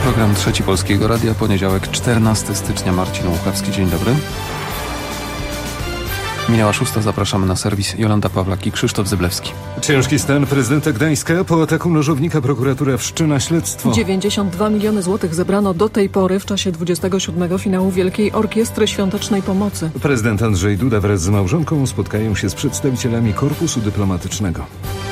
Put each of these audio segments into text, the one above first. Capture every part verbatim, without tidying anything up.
Program Trzeci Polskiego Radia, poniedziałek, czternastego stycznia. Marcin Łukawski, dzień dobry. Minęła szósta, zapraszamy na serwis. Jolanta Pawlak i Krzysztof Zyblewski. Ciężki stan prezydenta Gdańska. Po ataku nożownika prokuratura wszczyna śledztwo. dziewięćdziesiąt dwa miliony złotych zebrano do tej pory w czasie dwudziestego siódmego finału Wielkiej Orkiestry Świątecznej Pomocy. Prezydent Andrzej Duda wraz z małżonką spotkają się z przedstawicielami korpusu dyplomatycznego.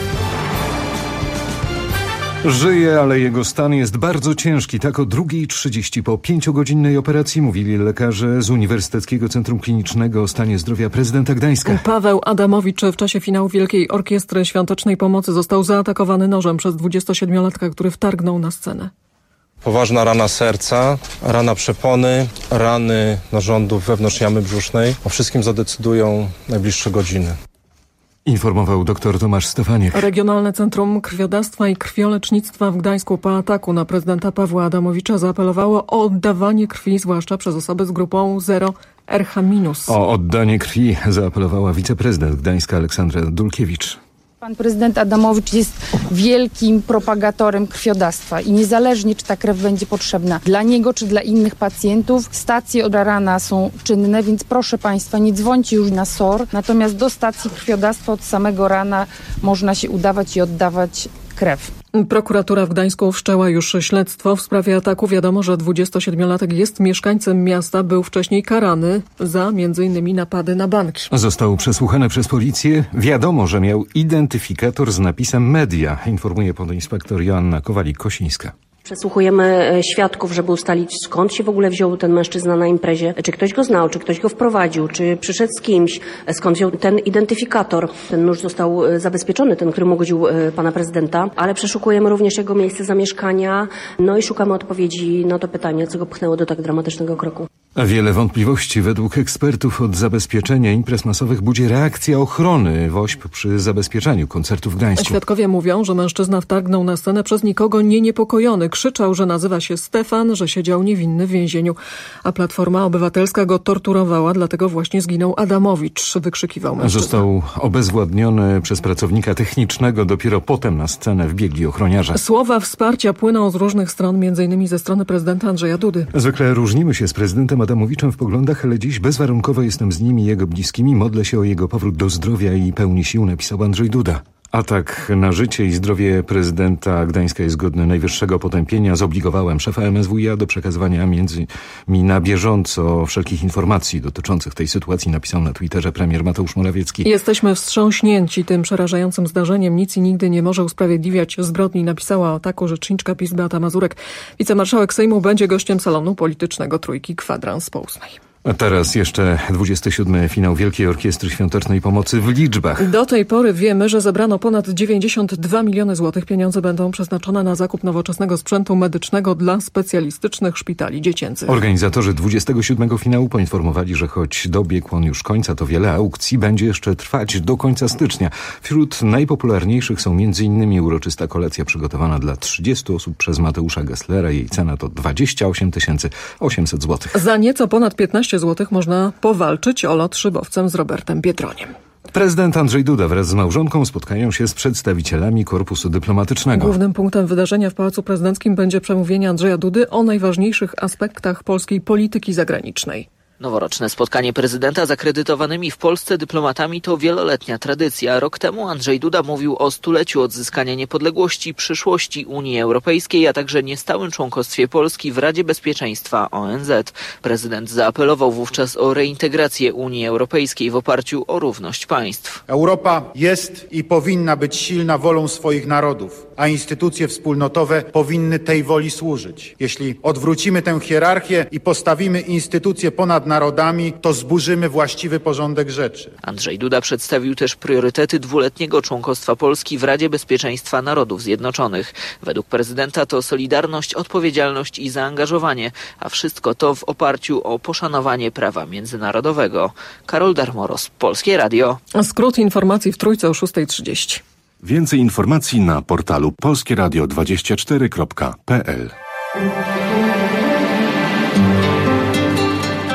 Żyje, ale jego stan jest bardzo ciężki. Tak o drugiej trzydzieści po pięciogodzinnej operacji mówili lekarze z Uniwersyteckiego Centrum Klinicznego o stanie zdrowia prezydenta Gdańska. Paweł Adamowicz w czasie finału Wielkiej Orkiestry Świątecznej Pomocy został zaatakowany nożem przez dwudziestosiedmiolatka, który wtargnął na scenę. Poważna rana serca, rana przepony, rany narządów wewnątrz jamy brzusznej. O wszystkim zadecydują najbliższe godziny. Informował dr Tomasz Stefaniak. Regionalne Centrum Krwiodawstwa i Krwiolecznictwa w Gdańsku po ataku na prezydenta Pawła Adamowicza zaapelowało o oddawanie krwi, zwłaszcza przez osoby z grupą zero R H minus. O oddanie krwi zaapelowała wiceprezydent Gdańska Aleksandra Dulkiewicz. Pan prezydent Adamowicz jest wielkim propagatorem krwiodawstwa i niezależnie, czy ta krew będzie potrzebna dla niego, czy dla innych pacjentów, stacje od rana są czynne, więc proszę Państwa, nie dzwońcie już na S O R, natomiast do stacji krwiodawstwa od samego rana można się udawać i oddawać krew. Prokuratura w Gdańsku wszczęła już śledztwo w sprawie ataku. Wiadomo, że dwudziestosiedmiolatek jest mieszkańcem miasta, był wcześniej karany za między innymi napady na banki. Został przesłuchany przez policję. Wiadomo, że miał identyfikator z napisem media, informuje podinspektor Joanna Kowalik-Kosińska. Przesłuchujemy świadków, żeby ustalić, skąd się w ogóle wziął ten mężczyzna na imprezie, czy ktoś go znał, czy ktoś go wprowadził, czy przyszedł z kimś, skąd wziął ten identyfikator. Ten nóż został zabezpieczony, ten, który ugodził pana prezydenta, ale przeszukujemy również jego miejsce zamieszkania, no i szukamy odpowiedzi na to pytanie, co go pchnęło do tak dramatycznego kroku. Wiele wątpliwości według ekspertów od zabezpieczenia imprez masowych budzi reakcja ochrony W O Ś P przy zabezpieczaniu koncertów w Gdańsku. Świadkowie mówią, że mężczyzna wtargnął na scenę przez nikogo nie niepokojony. Krzyczał, że nazywa się Stefan, że siedział niewinny w więzieniu, a Platforma Obywatelska go torturowała, dlatego właśnie zginął Adamowicz, wykrzykiwał mężczyzna. Został obezwładniony przez pracownika technicznego, dopiero potem na scenę wbiegli ochroniarze. Słowa wsparcia płyną z różnych stron, między innymi ze strony prezydenta Andrzeja Dudy. Zwykle różnimy się z prezydentem Adamowiczem w poglądach, ale dziś bezwarunkowo jestem z nimi, jego bliskimi. Modlę się o jego powrót do zdrowia i pełni sił, napisał Andrzej Duda. Atak na życie i zdrowie prezydenta Gdańska jest godny najwyższego potępienia. Zobligowałem szefa M S W iA do przekazywania między mi na bieżąco wszelkich informacji dotyczących tej sytuacji, napisał na Twitterze premier Mateusz Morawiecki. Jesteśmy wstrząśnięci tym przerażającym zdarzeniem. Nic i nigdy nie może usprawiedliwiać zbrodni, napisała o ataku rzeczniczka PiS Beata Mazurek. Wicemarszałek Sejmu będzie gościem salonu politycznego Trójki Kwadrans po ósmej. A teraz jeszcze dwudziesty siódmy finał Wielkiej Orkiestry Świątecznej Pomocy w liczbach. Do tej pory wiemy, że zebrano ponad dziewięćdziesiąt dwa miliony złotych. Pieniądze będą przeznaczone na zakup nowoczesnego sprzętu medycznego dla specjalistycznych szpitali dziecięcych. Organizatorzy dwudziestego siódmego finału poinformowali, że choć dobiegł on już końca, to wiele aukcji będzie jeszcze trwać do końca stycznia. Wśród najpopularniejszych są m.in. uroczysta kolacja przygotowana dla trzydziestu osób przez Mateusza Gesslera. Jej cena to dwadzieścia osiem tysięcy osiemset złotych. Za nieco ponad piętnaście złotych można powalczyć o lot szybowcem z Robertem Biedroniem. Prezydent Andrzej Duda wraz z małżonką spotkają się z przedstawicielami korpusu dyplomatycznego. Głównym punktem wydarzenia w Pałacu Prezydenckim będzie przemówienie Andrzeja Dudy o najważniejszych aspektach polskiej polityki zagranicznej. Noworoczne spotkanie prezydenta z akredytowanymi w Polsce dyplomatami to wieloletnia tradycja. Rok temu Andrzej Duda mówił o stuleciu odzyskania niepodległości, przyszłości Unii Europejskiej, a także niestałym członkostwie Polski w Radzie Bezpieczeństwa O N Z. Prezydent zaapelował wówczas o reintegrację Unii Europejskiej w oparciu o równość państw. Europa jest i powinna być silna wolą swoich narodów, a instytucje wspólnotowe powinny tej woli służyć. Jeśli odwrócimy tę hierarchię i postawimy instytucje ponad narodami, to zburzymy właściwy porządek rzeczy. Andrzej Duda przedstawił też priorytety dwuletniego członkostwa Polski w Radzie Bezpieczeństwa Narodów Zjednoczonych. Według prezydenta to solidarność, odpowiedzialność i zaangażowanie, a wszystko to w oparciu o poszanowanie prawa międzynarodowego. Karol Darmoros, Polskie Radio. Skrót informacji w Trójce o szósta trzydzieści. Więcej informacji na portalu polskie radio dwadzieścia cztery kropka p l.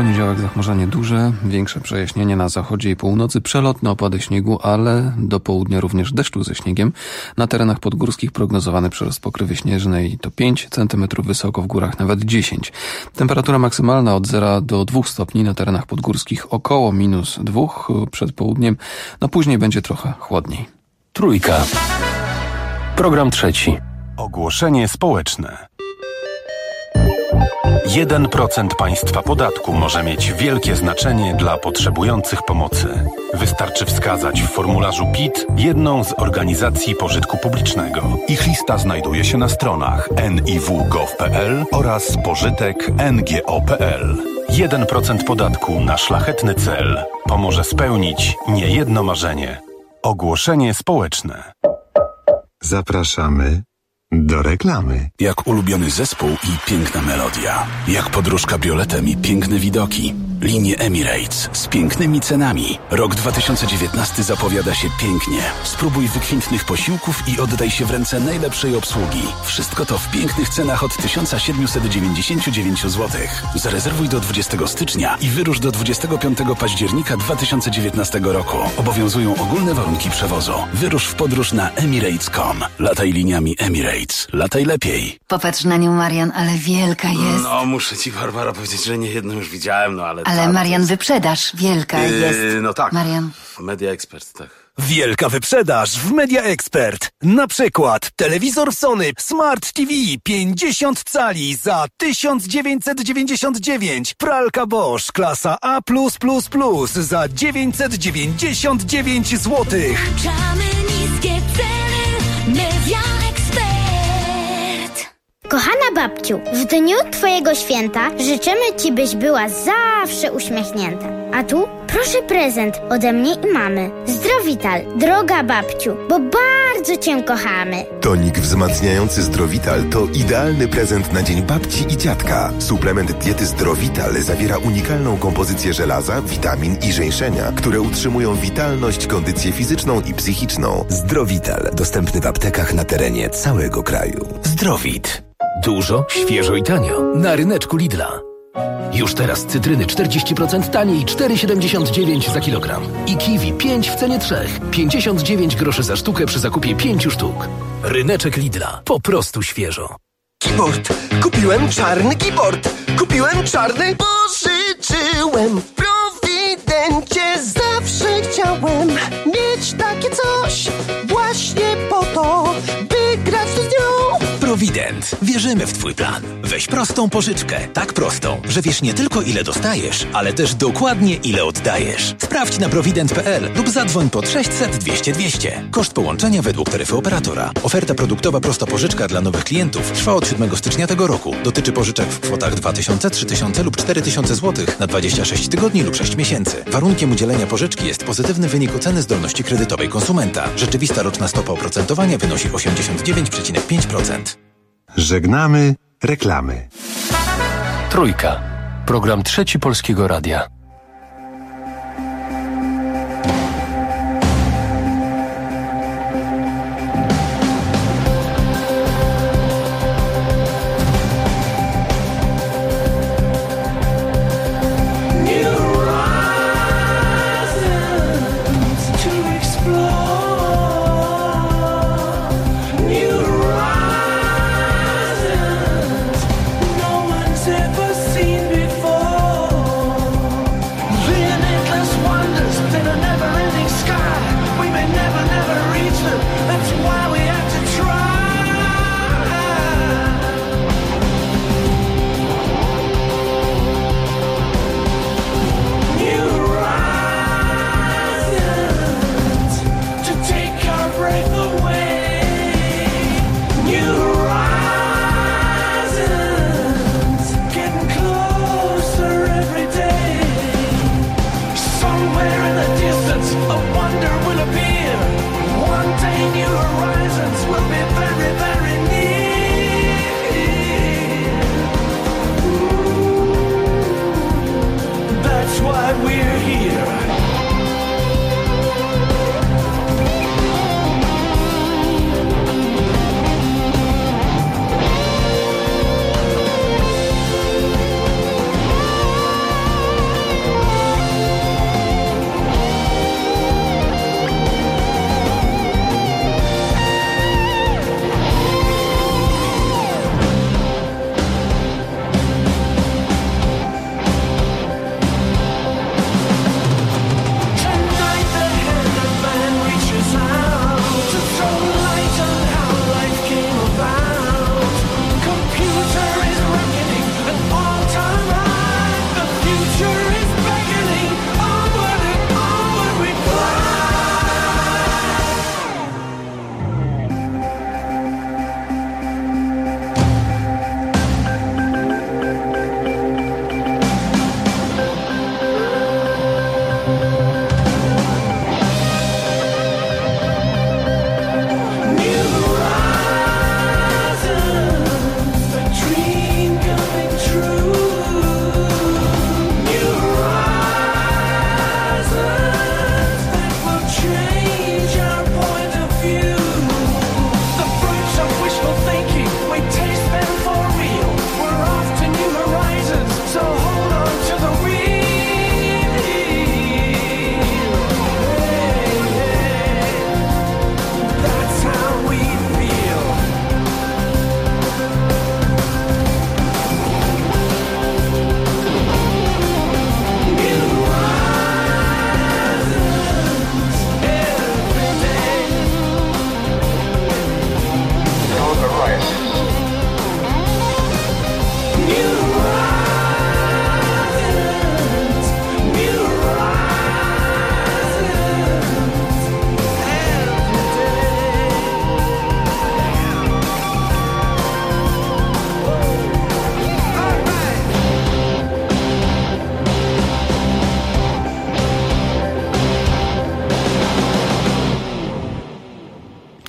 poniedziałek zachmurzenie duże, większe przejaśnienie na zachodzie i północy, przelotne opady śniegu, ale do południa również deszczu ze śniegiem. Na terenach podgórskich prognozowany przyrost pokrywy śnieżnej to pięć centymetrów, wysoko w górach nawet dziesięć. Temperatura maksymalna od zera do dwóch stopni, na terenach podgórskich około minus dwóch przed południem, no później będzie trochę chłodniej. Trójka. Program trzeci. Ogłoszenie społeczne. jeden procent państwa podatku może mieć wielkie znaczenie dla potrzebujących pomocy. Wystarczy wskazać w formularzu P I T jedną z organizacji pożytku publicznego. Ich lista znajduje się na stronach en i w kropka gov kropka pe el oraz pożytek kropka en ge o kropka pe el. jeden procent podatku na szlachetny cel pomoże spełnić niejedno marzenie. Ogłoszenie społeczne. Zapraszamy do reklamy. Jak ulubiony zespół i piękna melodia. Jak podróż kabrioletem i piękne widoki. Linie Emirates z pięknymi cenami. Rok dwa tysiące dziewiętnasty zapowiada się pięknie. Spróbuj wykwintnych posiłków i oddaj się w ręce najlepszej obsługi. Wszystko to w pięknych cenach od tysiąc siedemset dziewięćdziesiąt dziewięć złotych. Zarezerwuj do dwudziestego stycznia i wyrusz do dwudziestego piątego października dwa tysiące dziewiętnastego roku. Obowiązują ogólne warunki przewozu. Wyrusz w podróż na emirates kropka com. Lataj liniami Emirates. Lataj lepiej. Popatrz na nią, Marian, ale wielka jest. No, muszę ci, Barbara, powiedzieć, że nie jedną już widziałem, no ale... Ale Marian, jest... wyprzedaż wielka yy, jest. No tak. Marian. Media Expert, tak. Wielka wyprzedaż w Media Expert. Na przykład telewizor Sony Smart T V pięćdziesiąt cali za tysiąc dziewięćset dziewięćdziesiąt dziewięć. Pralka Bosch klasa A plus plus plus za dziewięćset dziewięćdziesiąt dziewięć złotych. Niskie ceny. Media Expert. Kochana babciu, w dniu twojego święta życzymy ci, byś była zawsze uśmiechnięta. A tu proszę prezent ode mnie i mamy. Zdrowital, droga babciu, bo bardzo cię kochamy. Tonik wzmacniający Zdrowital to idealny prezent na dzień babci i dziadka. Suplement diety Zdrowital zawiera unikalną kompozycję żelaza, witamin i żeńszenia, które utrzymują witalność, kondycję fizyczną i psychiczną. Zdrowital, dostępny w aptekach na terenie całego kraju. Zdrowit. Dużo, świeżo i tanio. Na ryneczku Lidla. Już teraz cytryny czterdzieści procent taniej, cztery siedemdziesiąt dziewięć za kilogram. I kiwi pięć w cenie trzech, pięćdziesiąt dziewięć groszy za sztukę przy zakupie pięciu sztuk. Ryneczek Lidla. Po prostu świeżo. Keyboard. Kupiłem czarny keyboard. Kupiłem czarny. Pożyczyłem w Prowidencie. Zawsze chciałem mieć takie coś. Właśnie po to, by grać z nią. Prowident. Wierzymy w twój plan. Weź prostą pożyczkę. Tak prostą, że wiesz nie tylko ile dostajesz, ale też dokładnie ile oddajesz. Sprawdź na prowident kropka pe el lub zadzwoń pod sześćset dwieście dwieście. Koszt połączenia według taryfy operatora. Oferta produktowa prosta pożyczka dla nowych klientów trwa od siódmego stycznia tego roku. Dotyczy pożyczek w kwotach dwa tysiące, trzy tysiące lub cztery tysiące złotych na dwadzieścia sześć tygodni lub sześć miesięcy. Warunkiem udzielenia pożyczki jest pozytywny wynik oceny zdolności kredytowej konsumenta. Rzeczywista roczna stopa oprocentowania wynosi osiemdziesiąt dziewięć przecinek pięć procent. Żegnamy reklamy. Trójka. Program trzeci Polskiego Radia. Ever seen before.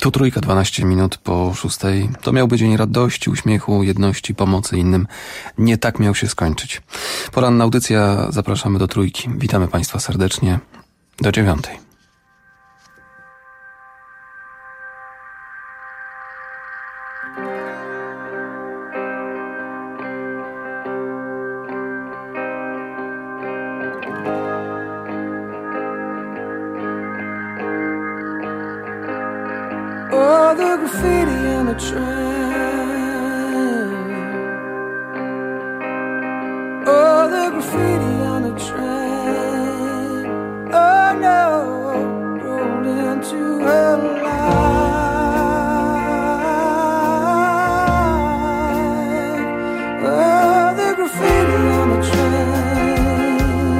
Tu Trójka, dwanaście minut po szóstej. To miał być dzień radości, uśmiechu, jedności, pomocy innym. Nie tak miał się skończyć. Poranna audycja, zapraszamy do Trójki. Witamy Państwa serdecznie do dziewiątej. Oh, the graffiti on the train. Oh, the graffiti on the train. Oh no, rolled into her life. Oh, the graffiti on the train.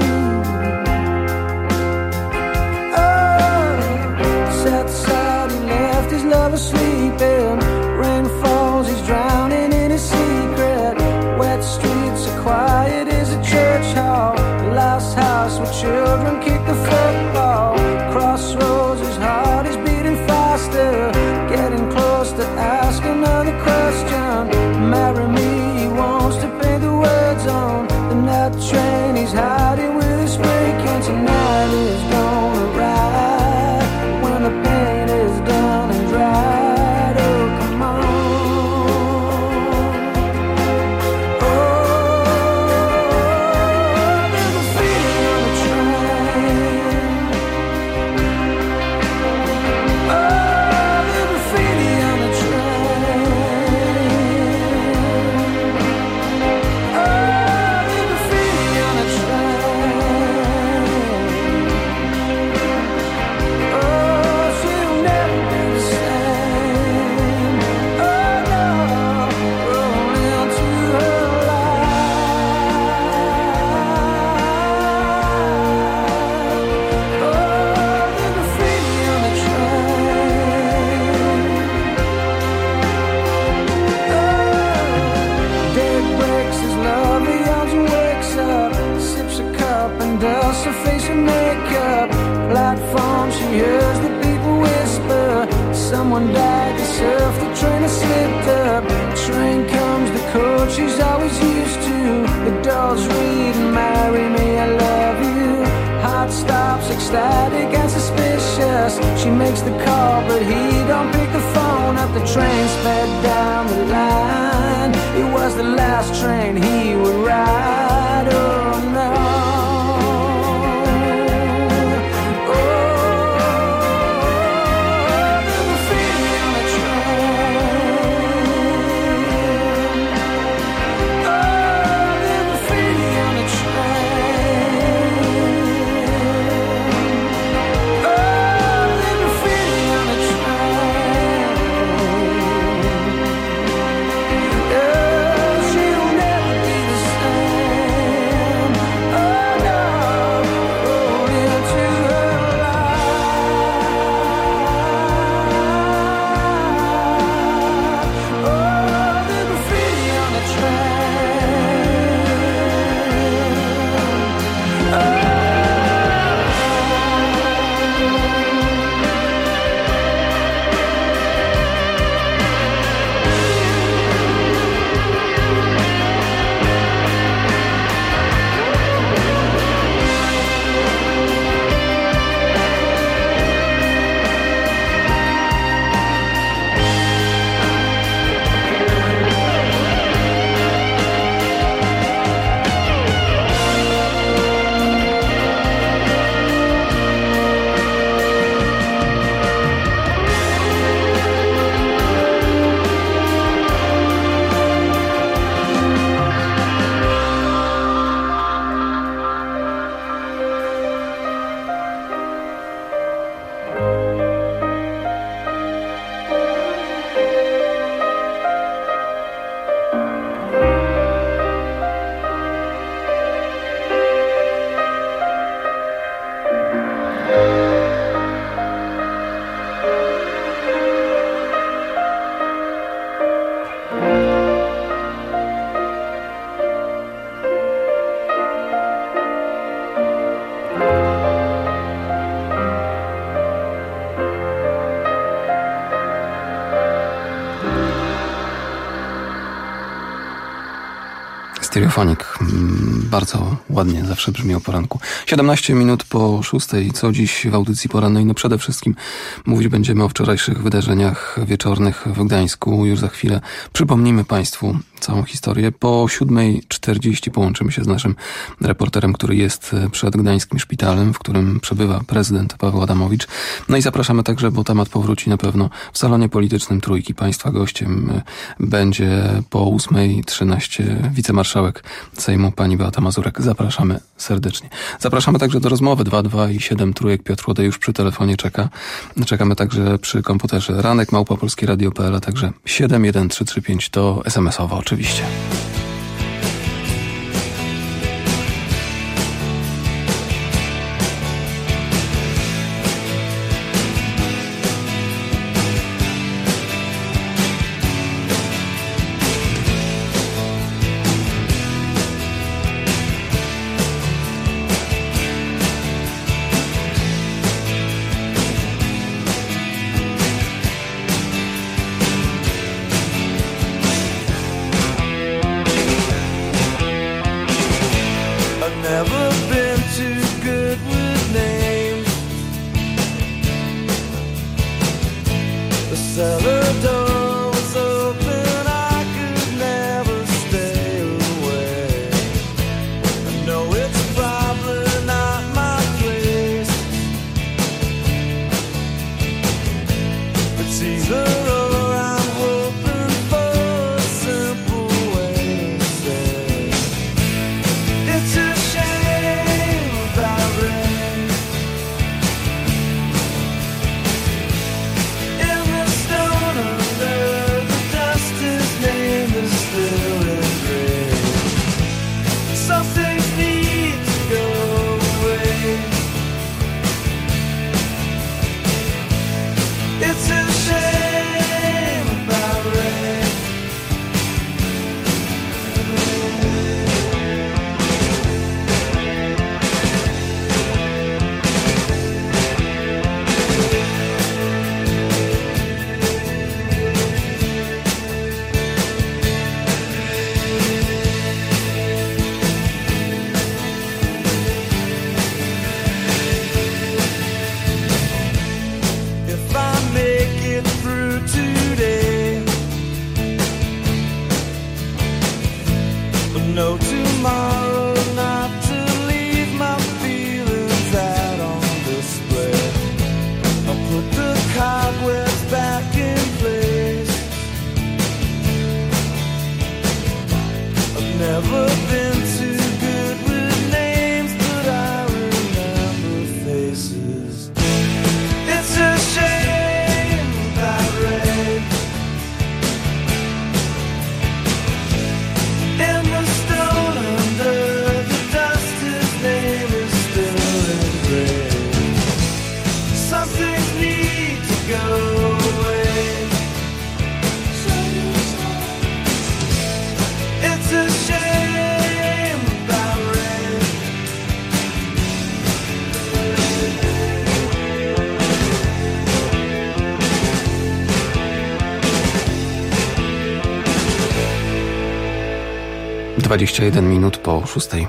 Oh, set aside, he left his lover sleeping. Rain falls, he's drowning in his secret. Wet streets are quiet as a church hall. The last house where children kick the football. Crossroads, his heart is beating faster. Getting close to ask another question. Marry me, he wants to paint the words on the night train. He's hiding with his spray can. Tonight is gonna ride when the pain is done and dried. Oh, come on. Oh, there's graffiti on the train. Oh, there's graffiti on the train. Oh, there's graffiti on the train. Oh, she'll never be the same. Oh no, roll into her life. Oh, the graffiti on the train. Oh, day breaks his love, he yawns and wakes up, sips a cup and dusts her face with makeup. Platform, she hears the people whisper, someone died to surf, the train has slipped up. Train comes, the coach she's always used to. The doors read, marry me, I love you. Heart stops, ecstatic and suspicious. She makes the call, but he don't pick the phone up. The train sped down the line. It was the last train he would ride. Oh no. She'll never be the same. Stereofonik. Bardzo ładnie zawsze brzmi o poranku. siedemnaście minut po szóstej. Co dziś w audycji porannej? No przede wszystkim mówić będziemy o wczorajszych wydarzeniach wieczornych w Gdańsku. Już za chwilę przypomnimy Państwu całą historię. Po siódmej czterdzieści połączymy się z naszym reporterem, który jest przed Gdańskim Szpitalem, w którym przebywa prezydent Paweł Adamowicz. No i zapraszamy także, bo temat powróci na pewno w salonie politycznym Trójki. Państwa gościem będzie po ósmej trzynaście wicemarszałek Sejmu pani Beata Mazurek. Zapraszamy serdecznie. Zapraszamy także do rozmowy dwa dwa i siedem trójek. Piotr Łodej już przy telefonie czeka. Czekamy także przy komputerze. Ranek małpa polskie radio kropka p l, a także siedem jeden trzy trzy pięć to es em es owo oczywiście. dwadzieścia jeden minut po szóstej.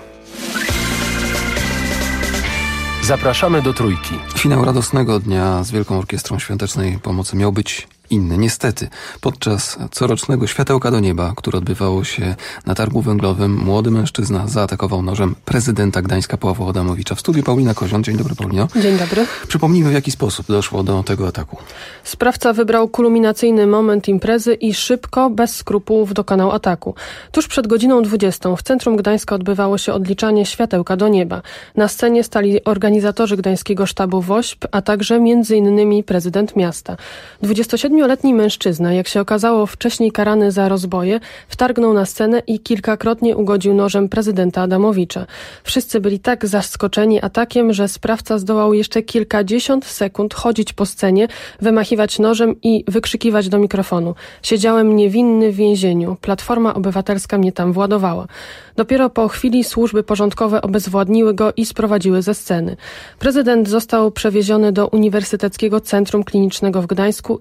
Zapraszamy do Trójki. Finał radosnego dnia z Wielką Orkiestrą Świątecznej Pomocy miał być inny. Niestety, podczas corocznego Światełka do Nieba, które odbywało się na targu węglowym, młody mężczyzna zaatakował nożem prezydenta Gdańska Pawła Adamowicza. W studiu Paulina Kozion. Dzień dobry, Paulino. Dzień dobry. Przypomnijmy, w jaki sposób doszło do tego ataku. Sprawca wybrał kulminacyjny moment imprezy i szybko, bez skrupułów dokonał ataku. Tuż przed godziną dwudziestą w centrum Gdańska odbywało się odliczanie Światełka do Nieba. Na scenie stali organizatorzy Gdańskiego Sztabu WOŚP, a także między innymi prezydent miasta. dwudziestosiedmioletni mężczyzna, jak się okazało wcześniej karany za rozboje, wtargnął na scenę i kilkakrotnie ugodził nożem prezydenta Adamowicza. Wszyscy byli tak zaskoczeni atakiem, że sprawca zdołał jeszcze kilkadziesiąt sekund chodzić po scenie, wymachiwać nożem i wykrzykiwać do mikrofonu: siedziałem niewinny w więzieniu, Platforma Obywatelska mnie tam władowała. Dopiero po chwili służby porządkowe obezwładniły go i sprowadziły ze sceny. Prezydent został przewieziony do Uniwersyteckiego Centrum Klinicznego w Gdańsku i tam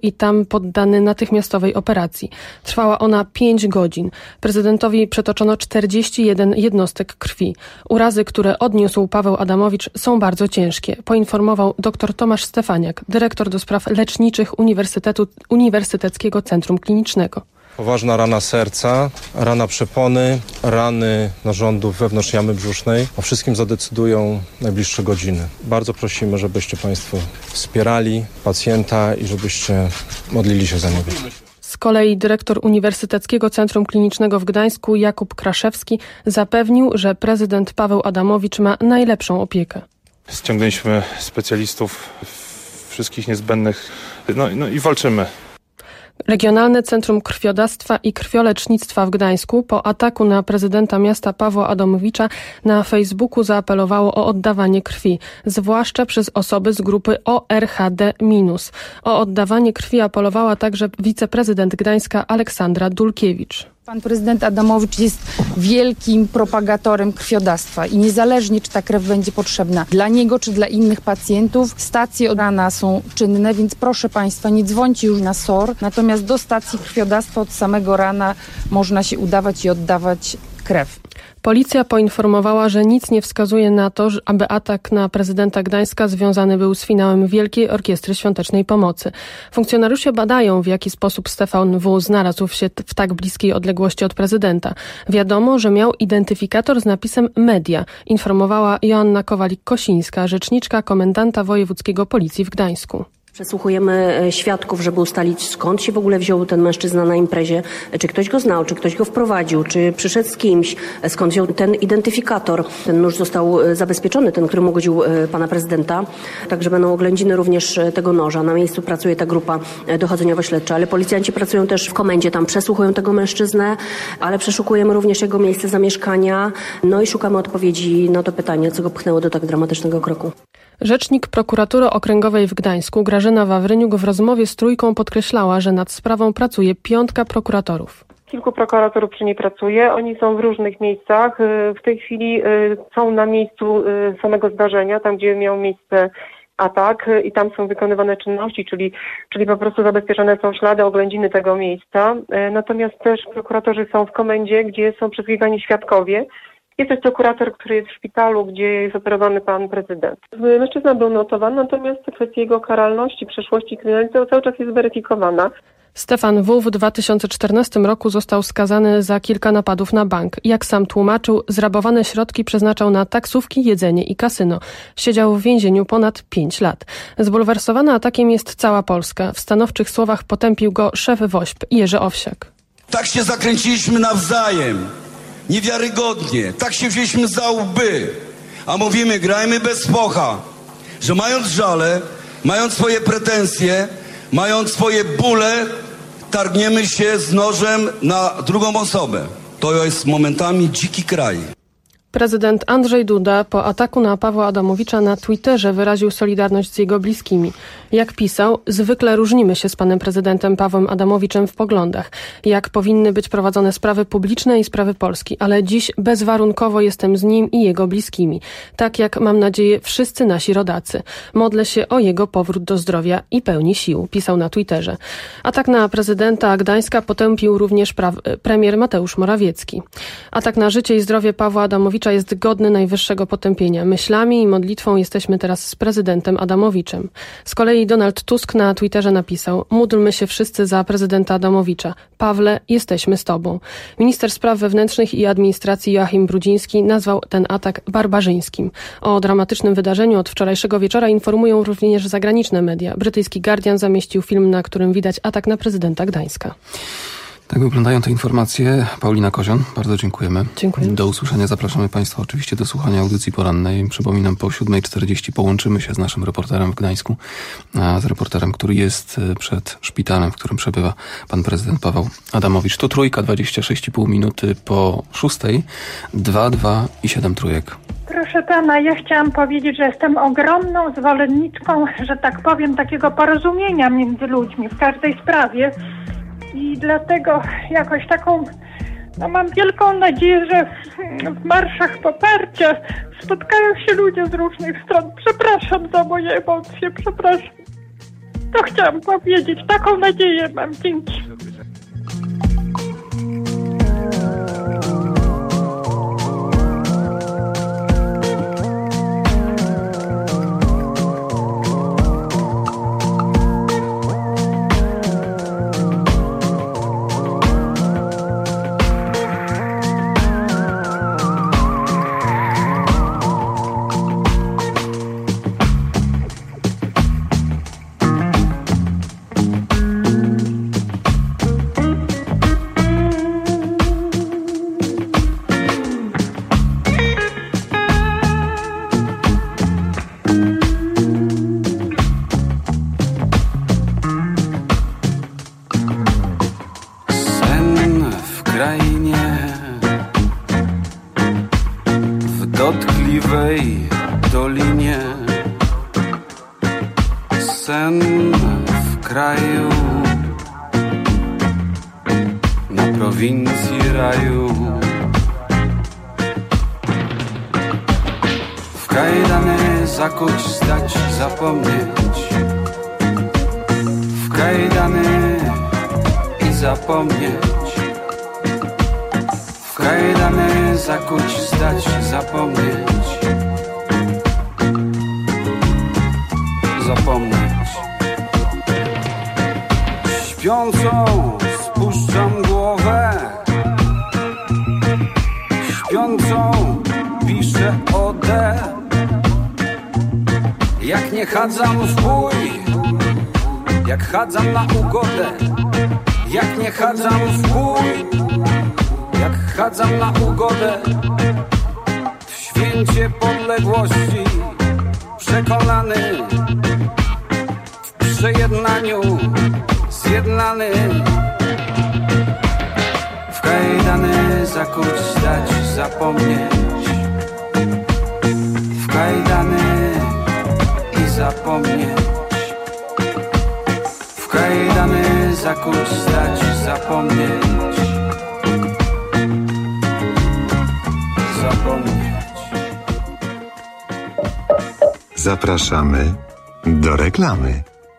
zdaniem poddany natychmiastowej operacji. Trwała ona pięć godzin. Prezydentowi przetoczono czterdzieści jeden jednostek krwi. Urazy, które odniósł Paweł Adamowicz, są bardzo ciężkie, poinformował dr Tomasz Stefaniak, dyrektor do spraw leczniczych Uniwersytetu Uniwersyteckiego Centrum Klinicznego. Poważna rana serca, rana przepony, rany narządów wewnątrz jamy brzusznej. O wszystkim zadecydują najbliższe godziny. Bardzo prosimy, żebyście Państwo wspierali pacjenta i żebyście modlili się za niego. Z kolei dyrektor Uniwersyteckiego Centrum Klinicznego w Gdańsku Jakub Kraszewski zapewnił, że prezydent Paweł Adamowicz ma najlepszą opiekę. Ściągnęliśmy specjalistów wszystkich niezbędnych, no, no i walczymy. Regionalne Centrum Krwiodawstwa i Krwiolecznictwa w Gdańsku po ataku na prezydenta miasta Pawła Adamowicza na Facebooku zaapelowało o oddawanie krwi, zwłaszcza przez osoby z grupy O R H D minus. O oddawanie krwi apelowała także wiceprezydent Gdańska Aleksandra Dulkiewicz. Pan prezydent Adamowicz jest wielkim propagatorem krwiodawstwa i niezależnie, czy ta krew będzie potrzebna dla niego, czy dla innych pacjentów, stacje od rana są czynne, więc proszę Państwa, nie dzwońcie już na S O R, natomiast do stacji krwiodawstwa od samego rana można się udawać i oddawać krew. Policja poinformowała, że nic nie wskazuje na to, aby atak na prezydenta Gdańska związany był z finałem Wielkiej Orkiestry Świątecznej Pomocy. Funkcjonariusze badają, w jaki sposób Stefan W. znalazł się w tak bliskiej odległości od prezydenta. Wiadomo, że miał identyfikator z napisem Media, informowała Joanna Kowalik-Kosińska, rzeczniczka komendanta wojewódzkiego Policji w Gdańsku. Przesłuchujemy świadków, żeby ustalić, skąd się w ogóle wziął ten mężczyzna na imprezie, czy ktoś go znał, czy ktoś go wprowadził, czy przyszedł z kimś, skąd wziął ten identyfikator. Ten nóż został zabezpieczony, ten, który ugodził pana prezydenta. Także będą oględziny również tego noża. Na miejscu pracuje ta grupa dochodzeniowo-śledcza, ale policjanci pracują też w komendzie, tam przesłuchują tego mężczyznę, ale przeszukujemy również jego miejsce zamieszkania, no i szukamy odpowiedzi na to pytanie, co go pchnęło do tak dramatycznego kroku. Rzecznik Prokuratury Okręgowej w Gdańsku Grażyna Wawryniuk w rozmowie z Trójką podkreślała, że nad sprawą pracuje piątka prokuratorów. Kilku prokuratorów przy niej pracuje, oni są w różnych miejscach. W tej chwili są na miejscu samego zdarzenia, tam gdzie miał miejsce atak i tam są wykonywane czynności, czyli, czyli po prostu zabezpieczone są ślady, oględziny tego miejsca. Natomiast też prokuratorzy są w komendzie, gdzie są przesłuchiwani świadkowie. Jest też prokurator, który jest w szpitalu, gdzie jest operowany pan prezydent. Mężczyzna był notowany, natomiast kwestia jego karalności, przeszłości kryminalnej cały czas jest weryfikowana. Stefan W. w dwa tysiące czternastym roku został skazany za kilka napadów na bank. Jak sam tłumaczył, zrabowane środki przeznaczał na taksówki, jedzenie i kasyno. Siedział w więzieniu ponad pięć lat. Zbulwersowana atakiem jest cała Polska. W stanowczych słowach potępił go szef WOŚP Jerzy Owsiak. Tak się zakręciliśmy nawzajem. Niewiarygodnie. Tak się wzięliśmy za łby. A mówimy, grajmy bez focha. Że mając żale, mając swoje pretensje, mając swoje bóle, targniemy się z nożem na drugą osobę. To jest momentami dziki kraj. Prezydent Andrzej Duda po ataku na Pawła Adamowicza na Twitterze wyraził solidarność z jego bliskimi. Jak pisał, zwykle różnimy się z panem prezydentem Pawłem Adamowiczem w poglądach, jak powinny być prowadzone sprawy publiczne i sprawy Polski, ale dziś bezwarunkowo jestem z nim i jego bliskimi. Tak jak, mam nadzieję, wszyscy nasi rodacy. Modlę się o jego powrót do zdrowia i pełni sił, pisał na Twitterze. Atak na prezydenta Gdańska potępił również pra- premier Mateusz Morawiecki. Atak na życie i zdrowie Pawła Adamowicza jest godny najwyższego potępienia. Myślami i modlitwą jesteśmy teraz z prezydentem Adamowiczem. Z kolei Donald Tusk na Twitterze napisał: módlmy się wszyscy za prezydenta Adamowicza. Pawle, jesteśmy z tobą. Minister Spraw Wewnętrznych i Administracji Joachim Brudziński nazwał ten atak barbarzyńskim. O dramatycznym wydarzeniu od wczorajszego wieczora informują również zagraniczne media. Brytyjski Guardian zamieścił film, na którym widać atak na prezydenta Gdańska. Tak wyglądają te informacje. Paulina Kozion, bardzo dziękujemy. Dziękuję. Do usłyszenia. Zapraszamy Państwa oczywiście do słuchania audycji porannej. Przypominam, po siódma czterdzieści połączymy się z naszym reporterem w Gdańsku, a z reporterem, który jest przed szpitalem, w którym przebywa pan prezydent Paweł Adamowicz. To Trójka, dwadzieścia sześć i pół minuty po szóstej, dwa, dwa i siedem trójek. Proszę pana, ja chciałam powiedzieć, że jestem ogromną zwolenniczką, że tak powiem, takiego porozumienia między ludźmi w każdej sprawie. I dlatego jakoś taką, no mam wielką nadzieję, że w marszach poparcia spotkają się ludzie z różnych stron. Przepraszam za moje emocje, przepraszam. To chciałam powiedzieć, taką nadzieję mam. Dzięki. Chadzam w bój, jak chadzam na ugodę, jak nie chadzam w bój, jak chadzam na ugodę. W święcie podległości przekonany, w przejednaniu zjednany, w kajdany zakuć, zdać, zapomnieć, w kajdany zapomnieć, w kajdany zakuć, zdać, zapomnieć, zapomnieć. Zapraszamy do reklamy.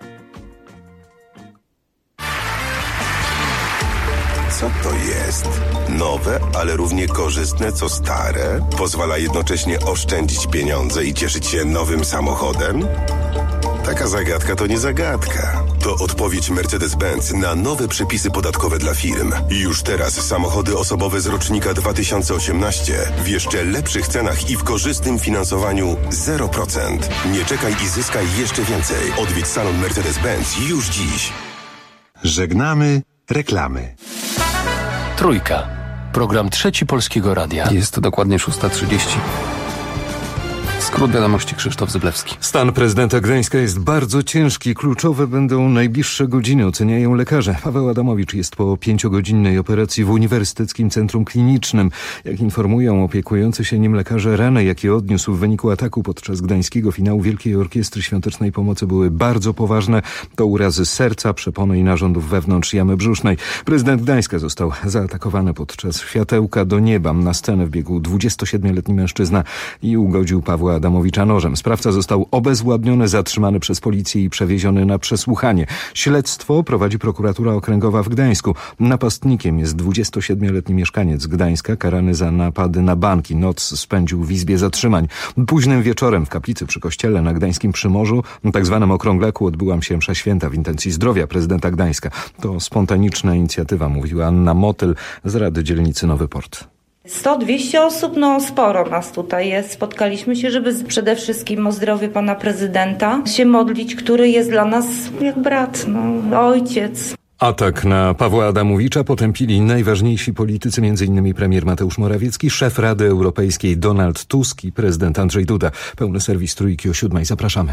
Co to jest? Nowe, ale równie korzystne co stare? Pozwala jednocześnie oszczędzić pieniądze i cieszyć się nowym samochodem? Taka zagadka to nie zagadka. To odpowiedź Mercedes-Benz na nowe przepisy podatkowe dla firm. I już teraz samochody osobowe z rocznika dwa tysiące osiemnastego w jeszcze lepszych cenach i w korzystnym finansowaniu zero procent. Nie czekaj i zyskaj jeszcze więcej. Odwiedź salon Mercedes-Benz już dziś. Żegnamy reklamy. Trójka. Program Trzeci Polskiego Radia. Jest dokładnie szósta trzydzieści. Skrót wiadomości, Krzysztof Zyblewski. Stan prezydenta Gdańska jest bardzo ciężki. Kluczowe będą najbliższe godziny, oceniają lekarze. Paweł Adamowicz jest po pięciogodzinnej operacji w Uniwersyteckim Centrum Klinicznym. Jak informują opiekujący się nim lekarze, rany, jakie odniósł w wyniku ataku podczas gdańskiego finału Wielkiej Orkiestry Świątecznej Pomocy, były bardzo poważne. To urazy serca, przepony i narządów wewnątrz jamy brzusznej. Prezydent Gdańska został zaatakowany podczas światełka do nieba. Na scenę wbiegł dwudziestosiedmioletni mężczyzna i ugodził Pawła Adamowicza nożem. Sprawca został obezwładniony, zatrzymany przez policję i przewieziony na przesłuchanie. Śledztwo prowadzi prokuratura okręgowa w Gdańsku. Napastnikiem jest dwudziestosiedmioletni mieszkaniec Gdańska, karany za napady na banki. Noc spędził w izbie zatrzymań. Późnym wieczorem w kaplicy przy kościele na Gdańskim Przymorzu, tak zwanym Okrągleku, odbyła się msza święta w intencji zdrowia prezydenta Gdańska. To spontaniczna inicjatywa, mówiła Anna Motyl z Rady Dzielnicy Nowy Port. sto dwieście osób, no sporo nas tutaj jest. Spotkaliśmy się, żeby przede wszystkim o zdrowie pana prezydenta się modlić, który jest dla nas jak brat, no ojciec. Atak na Pawła Adamowicza potępili najważniejsi politycy, między innymi premier Mateusz Morawiecki, szef Rady Europejskiej Donald Tusk i prezydent Andrzej Duda. Pełny serwis Trójki o siódmej. Zapraszamy.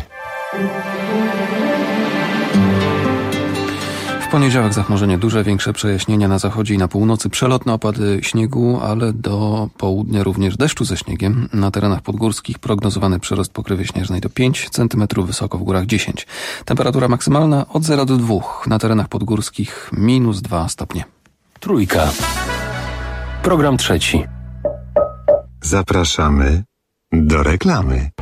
W poniedziałek zachmurzenie duże, większe przejaśnienia na zachodzie i na północy, przelotne opady śniegu, ale do południa również deszczu ze śniegiem. Na terenach podgórskich prognozowany przyrost pokrywy śnieżnej to pięć centymetrów, wysoko w górach dziesięć. Temperatura maksymalna od zera do dwóch, na terenach podgórskich minus dwa stopnie. Trójka. Program trzeci. Zapraszamy do reklamy.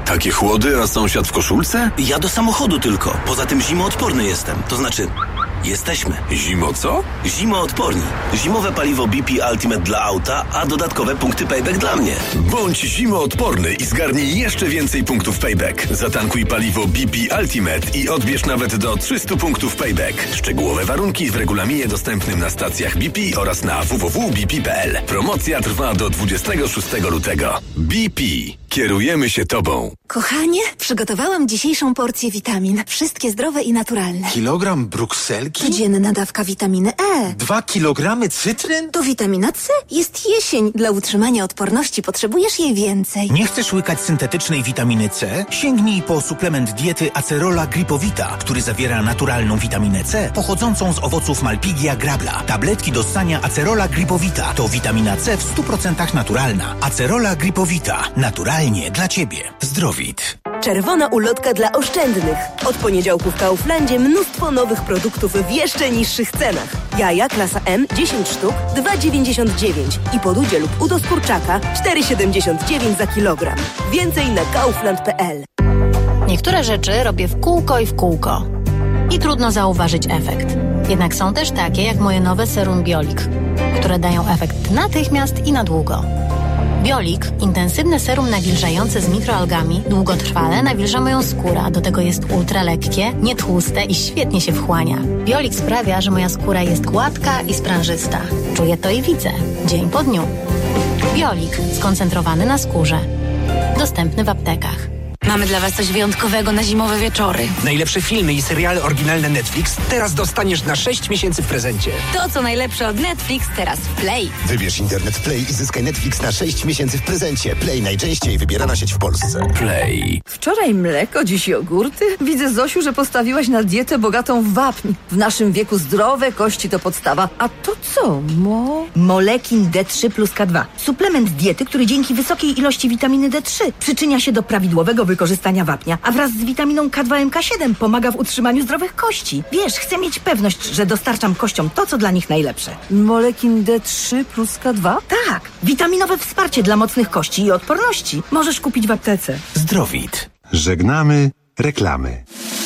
Takie chłody, a sąsiad w koszulce? Ja do samochodu tylko. Poza tym zimoodporny jestem. To znaczy, jesteśmy. Zimo co? Zimoodporni. Zimowe paliwo B P Ultimate dla auta, a dodatkowe punkty payback dla mnie. Bądź zimoodporny i zgarnij jeszcze więcej punktów payback. Zatankuj paliwo B P Ultimate i odbierz nawet do trzysta punktów payback. Szczegółowe warunki w regulaminie dostępnym na stacjach B P oraz na w w w kropka b p kropka p l. Promocja trwa do dwudziestego szóstego lutego. B P. Kierujemy się Tobą. Kochanie, przygotowałam dzisiejszą porcję witamin. Wszystkie zdrowe i naturalne. Kilogram brukselki? Codzienna dawka witaminy E. Dwa kilogramy cytryn? To witamina C. Jest jesień. Dla utrzymania odporności potrzebujesz jej więcej. Nie chcesz łykać syntetycznej witaminy C? Sięgnij po suplement diety Acerola Gripowita, który zawiera naturalną witaminę C pochodzącą z owoców Malpighia grabla. Tabletki do ssania Acerola Gripowita to witamina C w stu procentach naturalna. Acerola Gripowita. Naturalnie dla Ciebie. Zdrowit. Czerwona ulotka dla oszczędnych. Od poniedziałku w Kauflandzie mnóstwo nowych produktów w jeszcze niższych cenach. Jaja klasa M dziesięć sztuk, dwa dziewięćdziesiąt dziewięć i pod udzie lub udo z kurczaka cztery siedemdziesiąt dziewięć za kilogram. Więcej na kaufland kropka p l. Niektóre rzeczy robię w kółko i w kółko. I trudno zauważyć efekt. Jednak są też takie jak moje nowe serum Biolik, które dają efekt natychmiast i na długo. Biolik, intensywne serum nawilżające z mikroalgami, długotrwale nawilża moją skórę, a do tego jest ultra lekkie, nietłuste i świetnie się wchłania. Biolik sprawia, że moja skóra jest gładka i sprężysta. Czuję to i widzę, dzień po dniu. Biolik, skoncentrowany na skórze. Dostępny w aptekach. Mamy dla Was coś wyjątkowego na zimowe wieczory. Najlepsze filmy i seriale oryginalne Netflix teraz dostaniesz na sześć miesięcy w prezencie. To, co najlepsze od Netflix, teraz w Play. Wybierz internet Play i zyskaj Netflix na sześć miesięcy w prezencie. Play najczęściej wybierana sieć w Polsce. Play. Wczoraj mleko, dziś jogurty. Widzę, Zosiu, że postawiłaś na dietę bogatą w wapń. W naszym wieku zdrowe kości to podstawa. A to co, mo? Molekin D trzy plus K dwa. Suplement diety, który dzięki wysokiej ilości witaminy D trzy przyczynia się do prawidłowego wykorzystania wapnia, a wraz z witaminą K dwa M K siedem pomaga w utrzymaniu zdrowych kości. Wiesz, chcę mieć pewność, że dostarczam kościom to, co dla nich najlepsze. Molekin D trzy plus K dwa? Tak, witaminowe wsparcie dla mocnych kości i odporności. Możesz kupić w aptece. Zdrowit. Żegnamy reklamy.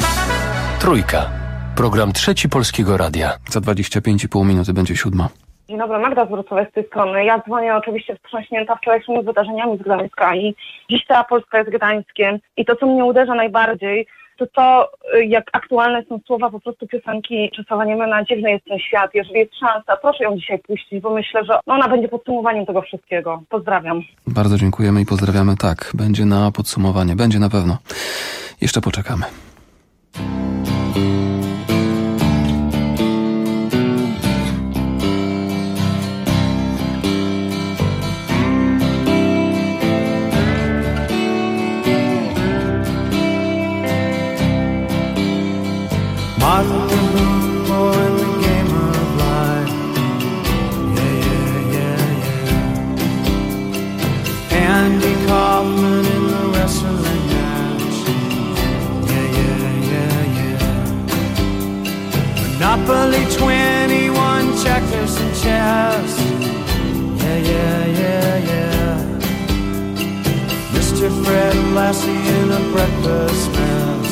Trójka. Program Trzeci Polskiego Radia. Za dwadzieścia pięć i pół minuty będzie siódma. Dzień dobry, Magda z Wrocławia z tej strony. Ja dzwonię oczywiście wstrząśnięta wczorajszymi wydarzeniami z Gdańska i dziś cała Polska jest Gdańskiem. I to, co mnie uderza najbardziej, to to, jak aktualne są słowa po prostu piosenki Czesława Niemena, Dziwny jest ten świat. Jeżeli jest szansa, proszę ją dzisiaj puścić, bo myślę, że ona będzie podsumowaniem tego wszystkiego. Pozdrawiam. Bardzo dziękujemy i pozdrawiamy. Tak, będzie na podsumowanie, będzie na pewno. Jeszcze poczekamy. Martha Moonboy in the game of life. Yeah, yeah, yeah, yeah. Andy Kaufman in the wrestling match. Yeah, yeah, yeah, yeah. Monopoly twenty-one, checkers and chess. Yeah, yeah, yeah, yeah. Mister Fred Lassie in a breakfast mess.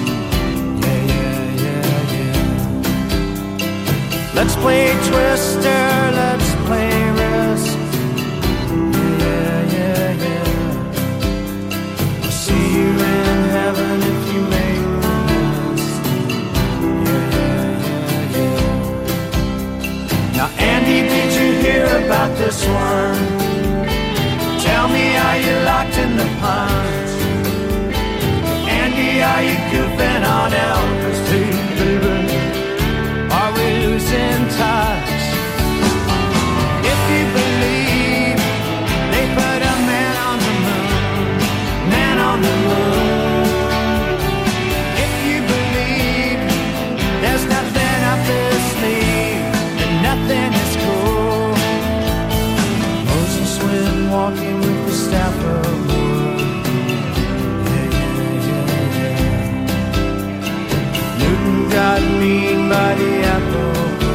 Let's play Twister, let's play Risk. Yeah, yeah, yeah. I'll see you in heaven if you make the list. Yeah, yeah, yeah, yeah. Now, Andy, did you hear about this one? Tell me, are you locked in the punch? Andy, are you goofing on Elvis too, baby? Are we losing touch? If you believe they put a man on the moon, man on the moon. If you believe there's nothing up their sleeve and nothing is cool. Moses went walking with the staff of wood. Yeah, yeah, yeah, yeah. Newton got mean by the apple.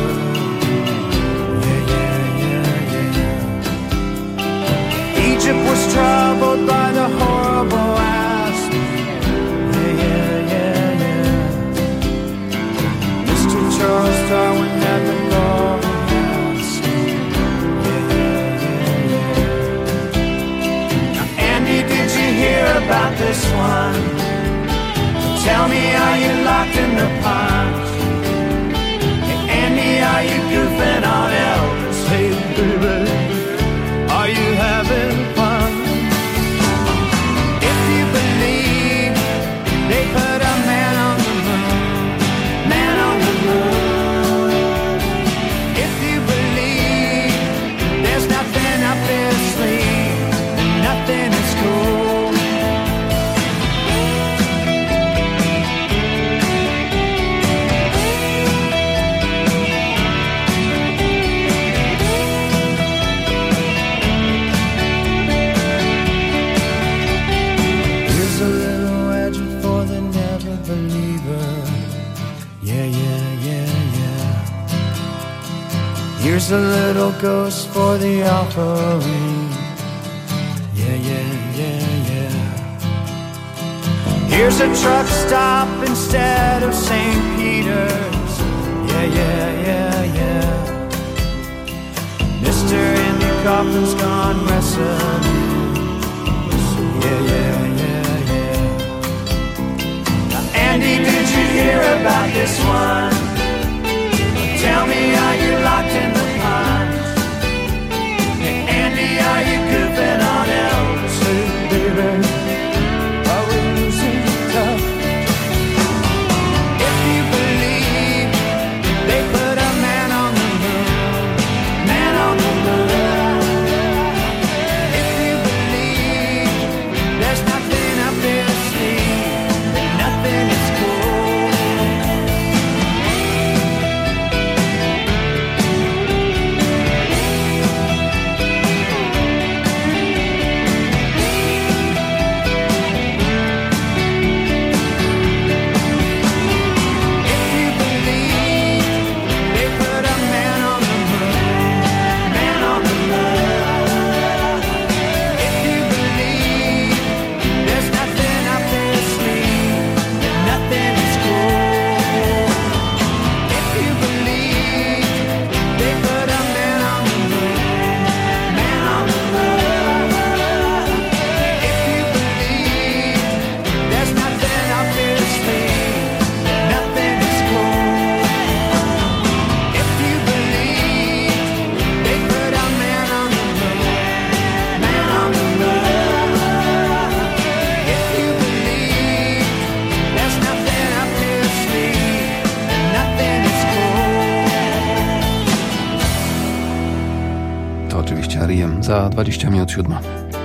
Yeah, yeah, yeah, yeah. Egypt was troubled by the horrible asp. about this one. Tell me, are you locked in the pond? Hey, Andy, are you goofing on Elvis? Hey, baby, are you having fun? If you believe they put a man on the moon, man on the moon. If you believe there's nothing up their sleeve, and nothing is cool. Here's a little ghost for the offering. Yeah, yeah, yeah, yeah. Here's a truck stop instead of Saint Peter's. Yeah, yeah, yeah, yeah. Mister Andy Kaufman's gone wrestling. Yeah, yeah, yeah, yeah. Now, Andy, did you hear about this one? Tell me, are you locked in the pond? Hey, Andy, are you goofing on Elvis? Hey, baby, are we losing touch? If you believe they put a man on the moon, man on the moon. If you believe there's nothing up their sleeve, that nothing is cool. Za dwadzieścia minut siódma.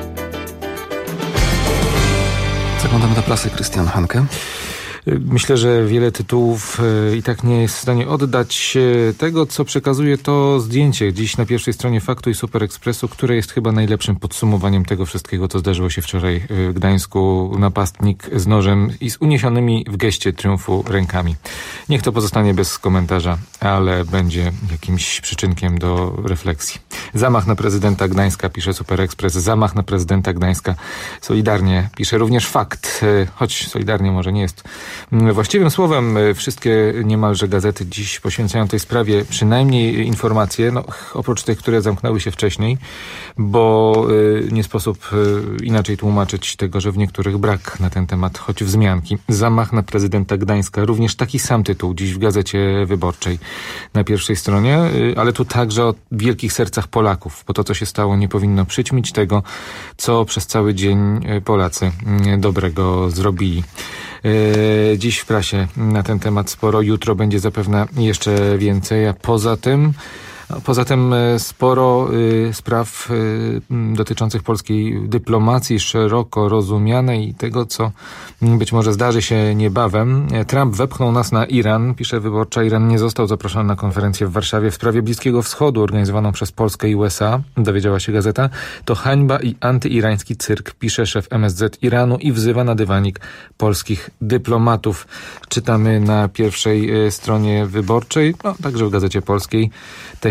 Zaglądamy do prasy. Krystian Hanke. Myślę, że wiele tytułów i tak nie jest w stanie oddać tego, co przekazuje to zdjęcie dziś na pierwszej stronie Faktu i Super Expressu, które jest chyba najlepszym podsumowaniem tego wszystkiego, co zdarzyło się wczoraj w Gdańsku. Napastnik z nożem i z uniesionymi w geście triumfu rękami. Niech to pozostanie bez komentarza, ale będzie jakimś przyczynkiem do refleksji. Zamach na prezydenta Gdańska, pisze Super Express. Zamach na prezydenta Gdańska. Solidarnie pisze również Fakt, choć Solidarnie może nie jest właściwym słowem. Wszystkie niemalże gazety dziś poświęcają tej sprawie przynajmniej informacje, no, oprócz tych, które zamknęły się wcześniej, bo y, nie sposób y, inaczej tłumaczyć tego, że w niektórych brak na ten temat choć wzmianki. Zamach na prezydenta Gdańska. Również taki sam tytuł dziś w Gazecie Wyborczej na pierwszej stronie, y, ale tu także o wielkich sercach Polaków, bo to, co się stało, nie powinno przyćmić tego, co przez cały dzień Polacy y, dobrego zrobili. Dziś w prasie na ten temat sporo, jutro będzie zapewne jeszcze więcej, a poza tym Poza tym sporo y, spraw y, dotyczących polskiej dyplomacji, szeroko rozumianej i tego, co być może zdarzy się niebawem. Trump wepchnął nas na Iran, pisze Wyborcza. Iran nie został zaproszony na konferencję w Warszawie w sprawie Bliskiego Wschodu organizowaną przez Polskę i U S A, dowiedziała się gazeta. To hańba i antyirański cyrk, pisze szef M S Z Iranu i wzywa na dywanik polskich dyplomatów. Czytamy na pierwszej stronie Wyborczej, no także w Gazecie Polskiej. Te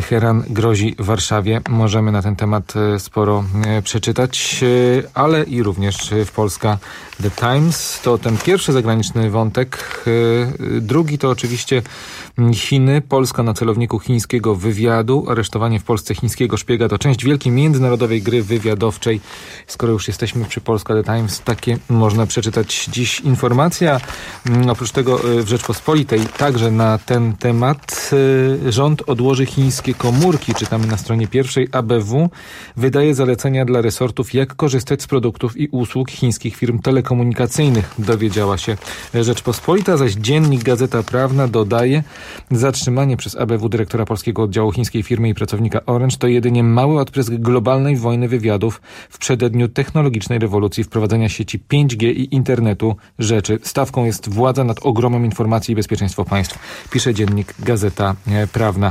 Teheran grozi Warszawie. Możemy na ten temat sporo przeczytać, ale i również w Polska The Times. To ten pierwszy zagraniczny wątek. Drugi to oczywiście Chiny. Polska na celowniku chińskiego wywiadu. Aresztowanie w Polsce chińskiego szpiega to część wielkiej międzynarodowej gry wywiadowczej. Skoro już jesteśmy przy Polska The Times, takie można przeczytać dziś informacja. Oprócz tego w Rzeczpospolitej także na ten temat rząd odłoży chińskie komórki. Czytamy na stronie pierwszej. A B W wydaje zalecenia dla resortów, jak korzystać z produktów i usług chińskich firm telekomunikacyjnych, dowiedziała się Rzeczpospolita, zaś dziennik Gazeta Prawna dodaje: zatrzymanie przez A B W dyrektora polskiego oddziału chińskiej firmy i pracownika Orange to jedynie mały odprysk globalnej wojny wywiadów w przededniu technologicznej rewolucji wprowadzenia sieci pięć G i internetu rzeczy. Stawką jest władza nad ogromem informacji i bezpieczeństwo państw, pisze dziennik Gazeta Prawna.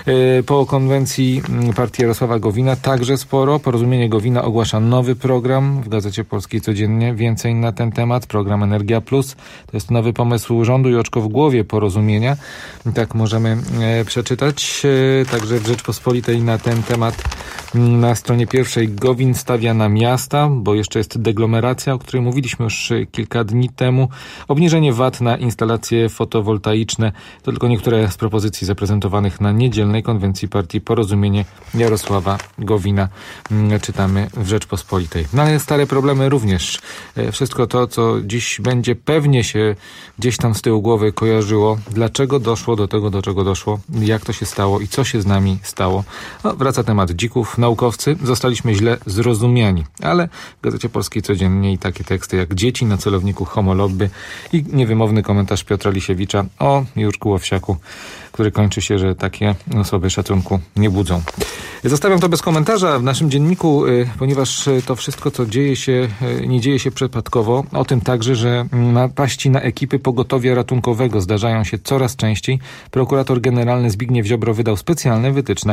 Po konwencji partii Jarosława Gowina także sporo. Porozumienie Gowina ogłasza nowy program w Gazecie Polskiej codziennie. Więcej na ten temat. Program Energia Plus. To jest nowy pomysł rządu i oczko w głowie porozumienia. Tak możemy e, przeczytać. E, także w Rzeczpospolitej na ten temat na stronie pierwszej Gowin stawia na miasta, bo jeszcze jest deglomeracja, o której mówiliśmy już kilka dni temu. Obniżenie V A T na instalacje fotowoltaiczne to tylko niektóre z propozycji zaprezentowanych na niedzielnej konwencji partii Porozumienie Jarosława Gowina. Czytamy w Rzeczpospolitej. No ale stare problemy również. Wszystko to, co dziś będzie pewnie się gdzieś tam z tyłu głowy kojarzyło. Dlaczego doszło do tego, do czego doszło? Jak to się stało i co się z nami stało? No, wraca temat dzików. Naukowcy zostaliśmy źle zrozumiani. Ale w Gazecie Polskiej codziennie i takie teksty jak dzieci na celowniku homolobby i niewymowny komentarz Piotra Lisiewicza o Jurku Owsiaku, który kończy się, że takie osoby szacunku nie budzą. Zostawiam to bez komentarza w naszym dzienniku, ponieważ to wszystko, co dzieje się, nie dzieje się przypadkowo. O tym także, że napaści na ekipy pogotowia ratunkowego zdarzają się coraz częściej. Prokurator generalny Zbigniew Ziobro wydał specjalne wytyczne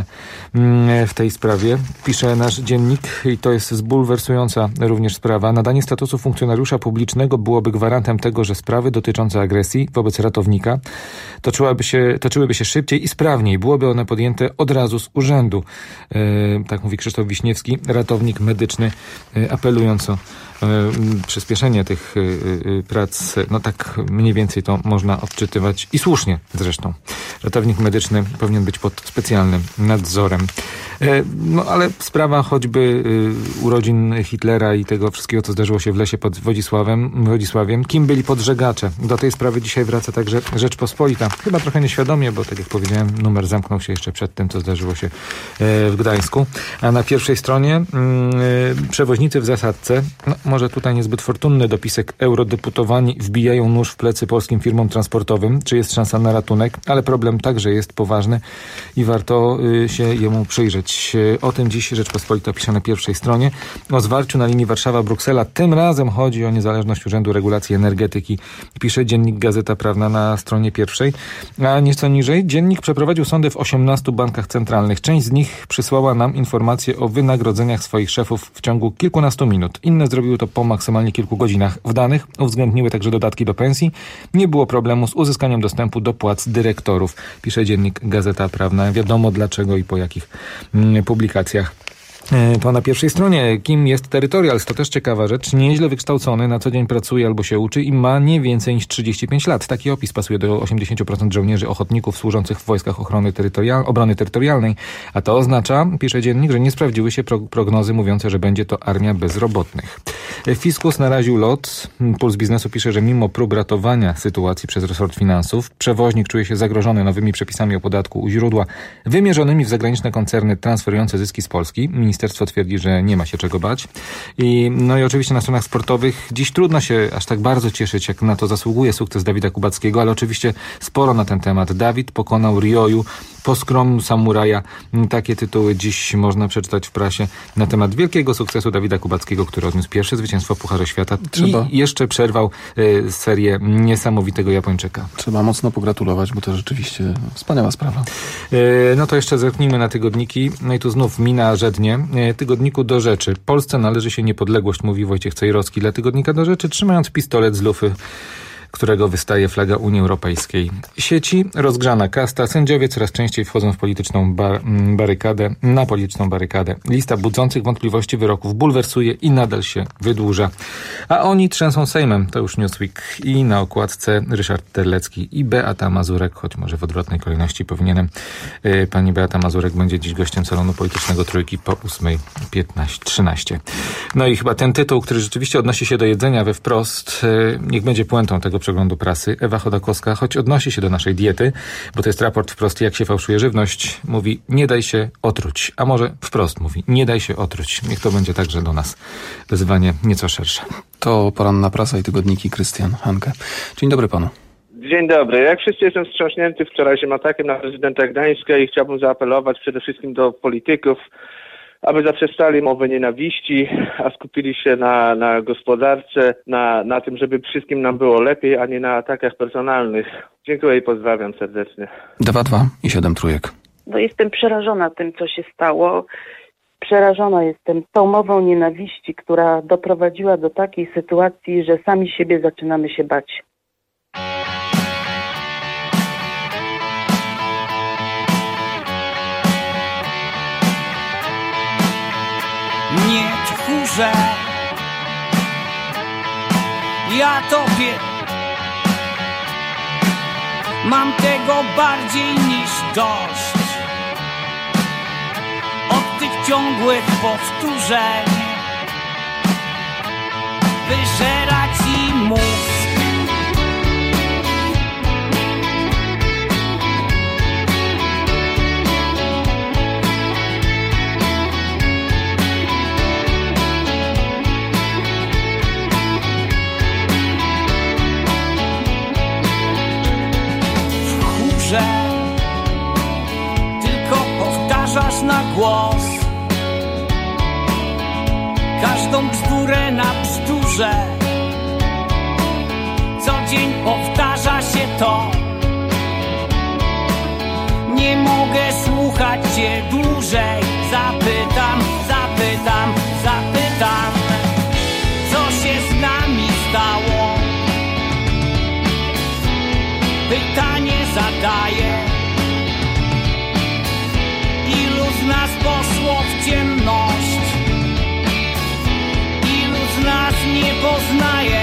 w tej sprawie. Pisze nasz dziennik i to jest zbulwersująca również sprawa. Nadanie statusu funkcjonariusza publicznego byłoby gwarantem tego, że sprawy dotyczące agresji wobec ratownika toczyłyby się, toczyłyby się szybciej i sprawniej. Byłoby one podjęte od razu z urzędu. E, tak mówi Krzysztof Wiśniewski, ratownik medyczny, e, apelując o przyspieszenie tych prac. No tak mniej więcej to można odczytywać i słusznie zresztą. Ratownik medyczny powinien być pod specjalnym nadzorem. No ale sprawa choćby urodzin Hitlera i tego wszystkiego, co zdarzyło się w lesie pod Wodzisławem, Wodzisławiem. Kim byli podżegacze? Do tej sprawy dzisiaj wraca także Rzeczpospolita. Chyba trochę nieświadomie, bo tak jak powiedziałem, numer zamknął się jeszcze przed tym, co zdarzyło się w Gdańsku. A na pierwszej stronie yy, przewoźnicy w zasadce. No, może tutaj niezbyt fortunny dopisek. Eurodeputowani wbijają nóż w plecy polskim firmom transportowym. Czy jest szansa na ratunek? Ale problem także jest poważny i warto y, się jemu przyjrzeć. O tym dziś Rzeczpospolita pisze na pierwszej stronie. O zwarciu na linii Warszawa-Bruksela. Tym razem chodzi o niezależność Urzędu Regulacji Energetyki. Pisze dziennik Gazeta Prawna na stronie pierwszej. A nieco niżej dziennik przeprowadził sądy w osiemnastu bankach centralnych. Część z nich przysłała nam informacje o wynagrodzeniach swoich szefów w ciągu kilkunastu minut. Inne zrobiły to po maksymalnie kilku godzinach. W danych uwzględniły także dodatki do pensji. Nie było problemu z uzyskaniem dostępu do płac dyrektorów. Pisze dziennik Gazeta Prawna. Wiadomo dlaczego i po jakich mm, publikacjach. To na pierwszej stronie. Kim jest Territorials? To też ciekawa rzecz. Nieźle wykształcony, na co dzień pracuje albo się uczy i ma nie więcej niż trzydzieści pięć lat. Taki opis pasuje do osiemdziesiąt procent żołnierzy ochotników służących w wojskach ochrony terytorial- obrony terytorialnej. A to oznacza, pisze dziennik, że nie sprawdziły się pro- prognozy mówiące, że będzie to armia bezrobotnych. Fiskus naraził lot. Puls Biznesu pisze, że mimo prób ratowania sytuacji przez resort finansów, przewoźnik czuje się zagrożony nowymi przepisami o podatku u źródła wymierzonymi w zagraniczne koncerny transferujące zyski z Polski. Ministerstwo twierdzi, że nie ma się czego bać. I, no i oczywiście na stronach sportowych dziś trudno się aż tak bardzo cieszyć, jak na to zasługuje sukces Dawida Kubackiego, ale oczywiście sporo na ten temat. Dawid pokonał Rioju po skromnu samuraja. Takie tytuły dziś można przeczytać w prasie na temat wielkiego sukcesu Dawida Kubackiego, który odniósł pierwsze zwycięstwo w Pucharze Świata Trzeba. i jeszcze przerwał y, serię niesamowitego Japończyka. Trzeba mocno pogratulować, bo to rzeczywiście wspaniała sprawa. Y, no to jeszcze zerknijmy na tygodniki. No i tu znów mina żednie. Y, tygodniku Do Rzeczy. Polsce należy się niepodległość, mówi Wojciech Cejrowski dla Tygodnika Do Rzeczy, trzymając pistolet z lufy, którego wystaje flaga Unii Europejskiej. Sieci, rozgrzana kasta, sędziowie coraz częściej wchodzą w polityczną bar- barykadę, na polityczną barykadę. Lista budzących wątpliwości wyroków bulwersuje i nadal się wydłuża. A oni trzęsą Sejmem, to już Newsweek. I na okładce Ryszard Terlecki i Beata Mazurek, choć może w odwrotnej kolejności powinienem. Pani Beata Mazurek będzie dziś gościem salonu politycznego Trójki po ósmej piętnaście trzynaście. No i chyba ten tytuł, który rzeczywiście odnosi się do jedzenia we wprost, niech będzie puentą tego przeglądu prasy. Ewa Chodakowska, choć odnosi się do naszej diety, bo to jest raport wprost Jak się fałszuje żywność, mówi nie daj się otruć. A może wprost mówi nie daj się otruć. Niech to będzie także do nas wyzwanie nieco szersze. To poranna prasa i tygodniki Krystian Hanke. Dzień dobry panu. Dzień dobry. Jak wszyscy jestem wstrząśnięty wczorajszym atakiem na prezydenta Gdańska i chciałbym zaapelować przede wszystkim do polityków, aby zaprzestali mowy nienawiści, a skupili się na, na gospodarce, na, na tym, żeby wszystkim nam było lepiej, a nie na atakach personalnych. Dziękuję i pozdrawiam serdecznie. dwa dwa i siedem trójek. No jestem przerażona tym, co się stało. Przerażona jestem tą mową nienawiści, która doprowadziła do takiej sytuacji, że sami siebie zaczynamy się bać. Nie tchórze, ja tobie mam tego bardziej niż dość. Od tych ciągłych powtórzeń wyżera ci mózg. Tylko powtarzasz na głos każdą bzdurę na bzdurze. Co dzień powtarza się to. Nie mogę słuchać cię dłużej. Zapytam, zapytam, zapytam, co się z nami stało? Pytanie zadaję. Ilu z nas poszło w ciemność? Ilu z nas nie poznaje?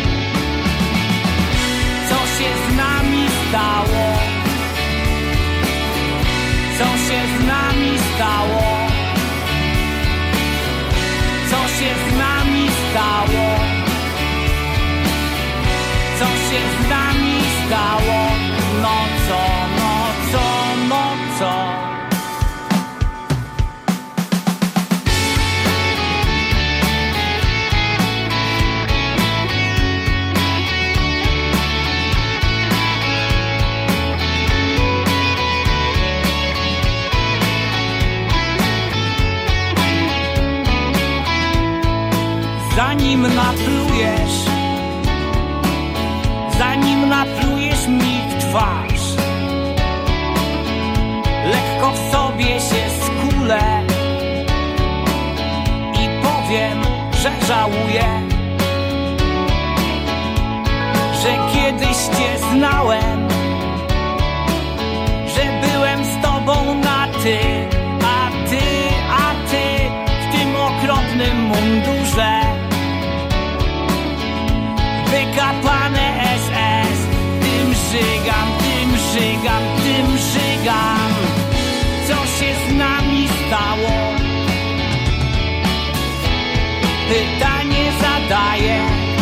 Co się z nami stało? Co się z nami stało? Co się z nami stało? Co się z nami stało? No co, no co, no co? Zanim naplujesz, zanim naplujesz mi w twarz, lekko w sobie się skulę i powiem, że żałuję, że kiedyś cię znałem, że byłem z tobą na ty, a ty, a ty w tym okropnym mundurze. Wykapane S S, tym żygam, tym żygam, tym żygam. Co się z nami stało? Pytanie zadaję.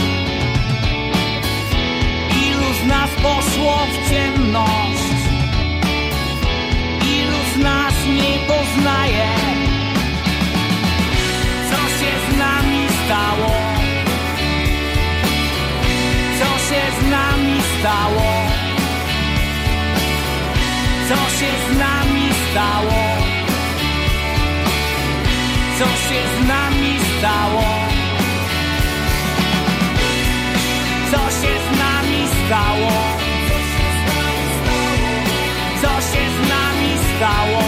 Ilu z nas poszło w ciemność? Ilu z nas nie poznaje? Co się z nami stało? Co się z nami stało? Co się z nami stało? Co się z nami stało? Co się z nami stało? Co się z nami stało?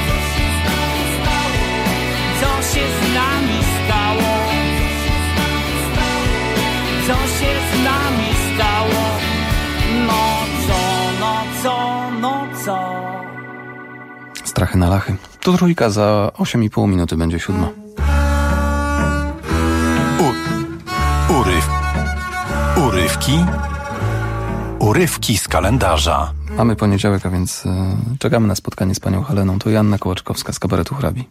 Co się z nami stało? Co się z nami stało? Strachy na lachy. To trójka, za osiem i pół minuty będzie siódma. U, uryw, urywki, urywki z kalendarza. Mamy poniedziałek, a więc y, czekamy na spotkanie z panią Heleną. To Joanna Kołaczkowska z kabaretu Hrabi.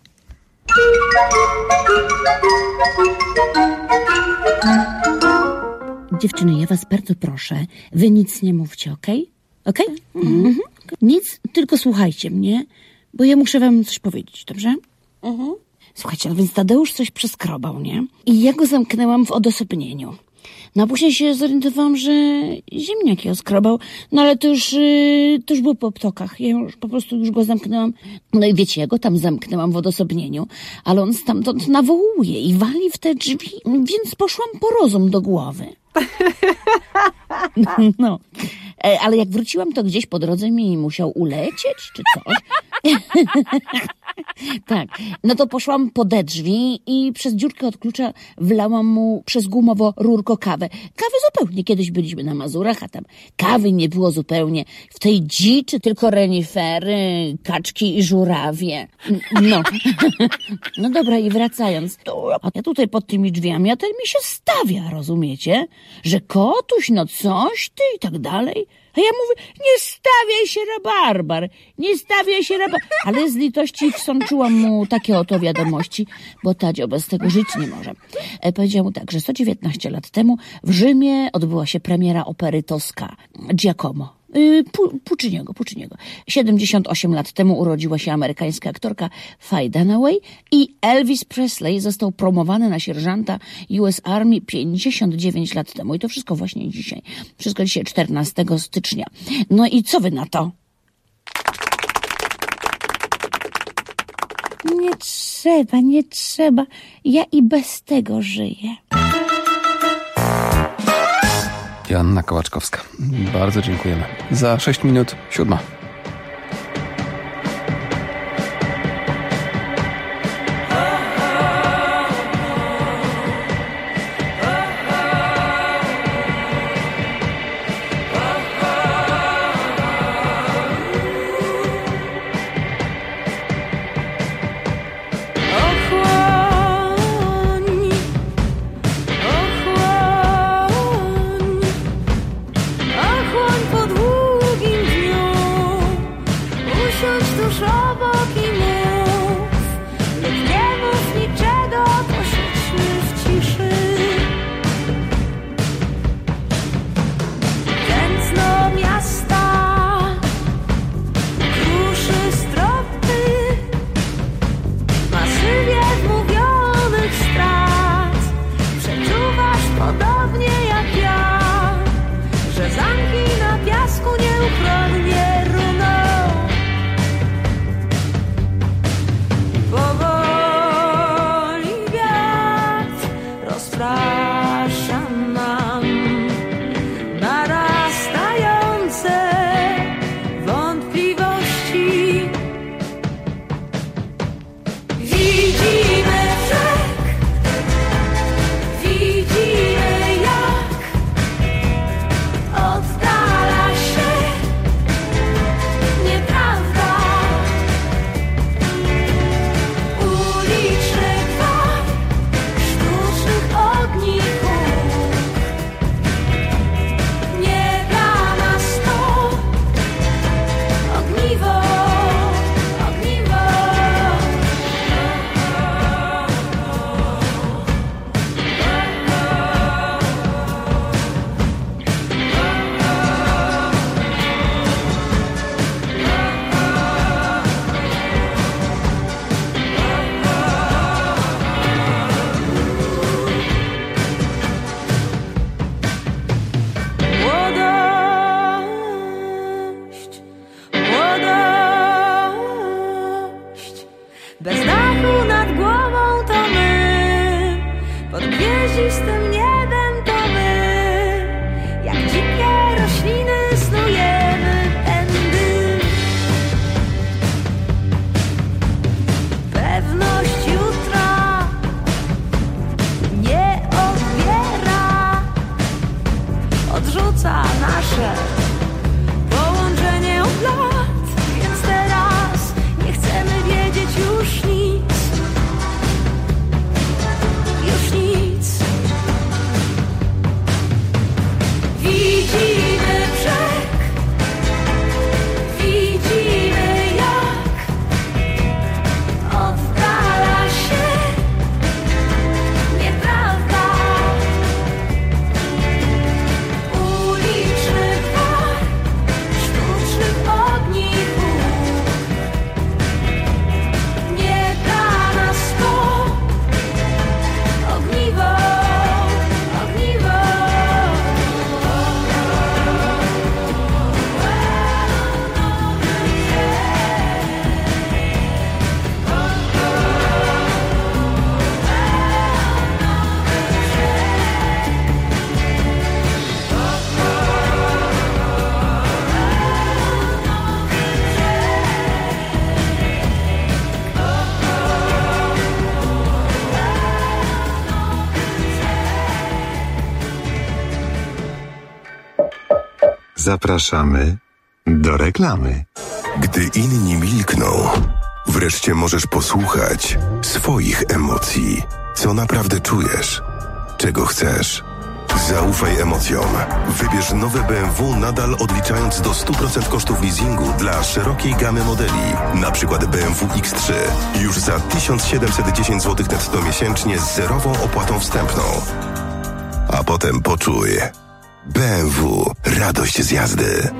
Dziewczyny, ja was bardzo proszę, wy nic nie mówcie, okej? Okej? Mhm. Mhm. Nic, tylko słuchajcie mnie, bo ja muszę wam coś powiedzieć, dobrze? Mhm. Słuchajcie, no więc Tadeusz coś przeskrobał, nie? I ja go zamknęłam w odosobnieniu. No a później się zorientowałam, że ziemniak je oskrobał, no ale to już, yy, to już było po ptokach. Ja już po prostu już go zamknęłam. No i wiecie, ja go tam zamknęłam w odosobnieniu, ale on stamtąd nawołuje i wali w te drzwi, więc poszłam po rozum do głowy. No, no. E, ale jak wróciłam, to gdzieś po drodze mi musiał ulecieć, czy coś. Tak. No to poszłam po te drzwi i przez dziurkę od klucza wlałam mu przez gumowo rurko kawę. Kawy zupełnie. Kiedyś byliśmy na Mazurach, a tam kawy nie było zupełnie. W tej dziczy tylko renifery, kaczki i żurawie. No. No dobra, i wracając. A ja tutaj pod tymi drzwiami, a ten mi się stawia, rozumiecie? Że kotuś, no coś ty i tak dalej. A ja mówię, nie stawiaj się, rabarbar, nie stawiaj się, rabarbar. Ale z litości wsączyłam mu takie oto wiadomości, bo Tadzio bez tego żyć nie może. E, powiedział mu tak, że sto dziewiętnaście lat temu w Rzymie odbyła się premiera opery Tosca, Giacomo. Yy, Pu- Pucciniego, Pucciniego. siedemdziesiąt osiem lat temu urodziła się amerykańska aktorka Faye Dunaway i Elvis Presley został promowany na sierżanta U S Army pięćdziesiąt dziewięć lat temu. I to wszystko właśnie dzisiaj. Wszystko dzisiaj czternastego stycznia. No i co wy na to? Nie trzeba, nie trzeba. Ja i bez tego żyję. Joanna Kołaczkowska. Bardzo dziękujemy. Za sześć minut siódma. Połączenie od lat, więc teraz nie chcemy Zapraszamy do reklamy. Gdy inni milkną, wreszcie możesz posłuchać swoich emocji. Co naprawdę czujesz? Czego chcesz? Zaufaj emocjom. Wybierz nowe B M W nadal odliczając do stu procent kosztów leasingu dla szerokiej gamy modeli. Na przykład B M W X trzy. Już za tysiąc siedemset dziesięć złotych netto miesięcznie z zerową opłatą wstępną. A potem poczuj. B M W. Radość z jazdy.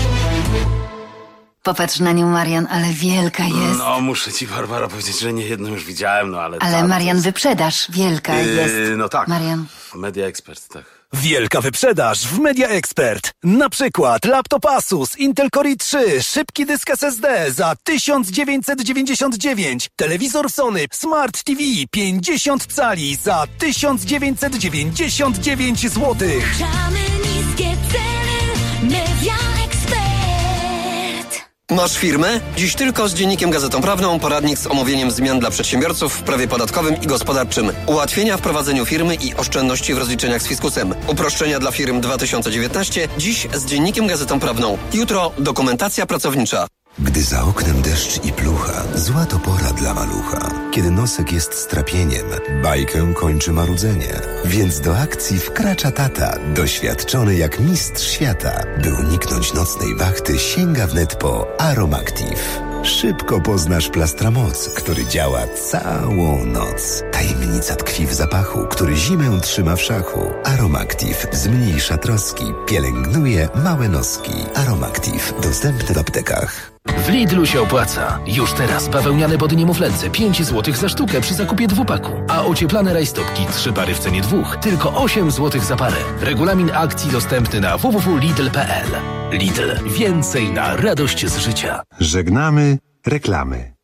Popatrz na nią, Marian, ale wielka jest. No, muszę ci, Barbara, powiedzieć, że nie jedną już widziałem, no ale... Ale ta, Marian, jest... wyprzedaż, wielka yy, jest. No tak. Marian. Media Expert, tak. Wielka wyprzedaż w Media Expert. Na przykład laptop Asus Intel Core i trzy, szybki dysk S S D za tysiąc dziewięćset dziewięćdziesiąt dziewięć, telewizor Sony Smart T V pięćdziesiąt cali za tysiąc dziewięćset dziewięćdziesiąt dziewięć złotych. Niskie ceny, Media Expert. Masz firmę? Dziś tylko z Dziennikiem Gazetą Prawną poradnik z omówieniem zmian dla przedsiębiorców w prawie podatkowym i gospodarczym. Ułatwienia w prowadzeniu firmy i oszczędności w rozliczeniach z fiskusem. Uproszczenia dla firm dwa tysiące dziewiętnaście. Dziś z Dziennikiem Gazetą Prawną. Jutro dokumentacja pracownicza. Gdy za oknem deszcz i plucha, zła to pora dla malucha. Kiedy nosek jest strapieniem, bajkę kończy marudzenie. Więc do akcji wkracza tata, doświadczony jak mistrz świata. By uniknąć nocnej wachty, sięga wnet po Aromactive. Szybko poznasz Plastramoc, który działa całą noc. Tajemnica tkwi w zapachu, który zimę trzyma w szachu. Aromactive zmniejsza troski, pielęgnuje małe noski. Aromactive dostępny w aptekach. W Lidlu się opłaca. Już teraz bawełniane body niemowlęce pięć złotych za sztukę przy zakupie dwupaku. A ocieplane rajstopki trzy pary w cenie dwóch tylko osiem złotych za parę. Regulamin akcji dostępny na w w w kropka lidl kropka p l. Lidl. Więcej na radość z życia. Żegnamy reklamy.